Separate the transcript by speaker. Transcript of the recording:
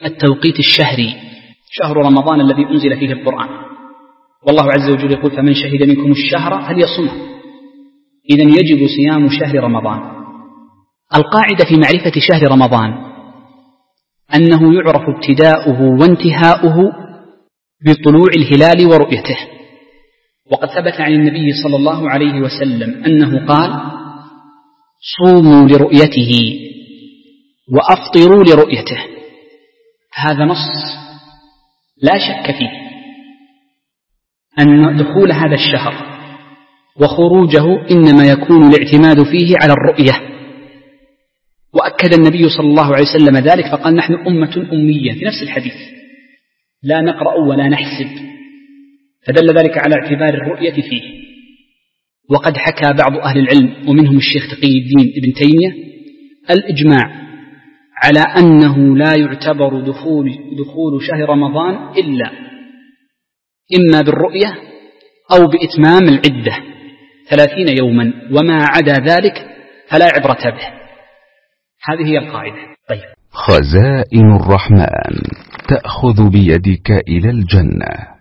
Speaker 1: التوقيت الشهري، شهر رمضان الذي أنزل فيه القرآن، والله عز وجل يقول فمن شهد منكم الشهر هل يصومه، إذن يجب صيام شهر رمضان. القاعدة في معرفة شهر رمضان أنه يعرف ابتداؤه وانتهاؤه بطلوع الهلال ورؤيته، وقد ثبت عن النبي صلى الله عليه وسلم أنه قال صوموا لرؤيته وأفطروا لرؤيته. هذا نص لا شك فيه أن دخول هذا الشهر وخروجه إنما يكون الاعتماد فيه على الرؤية، وأكد النبي صلى الله عليه وسلم ذلك فقال نحن أمة أمية في نفس الحديث لا نقرأ ولا نحسب، فدل ذلك على اعتبار الرؤية فيه. وقد حكى بعض أهل العلم ومنهم الشيخ تقي الدين ابن تيمية الإجماع على أنه لا يعتبر دخول شهر رمضان إلا إما بالرؤية أو بإتمام العدة 30 يوما، وما عدا ذلك فلا عبرة به. هذه هي القاعدة. طيب.
Speaker 2: خزائن الرحمن تأخذ بيدك إلى الجنة.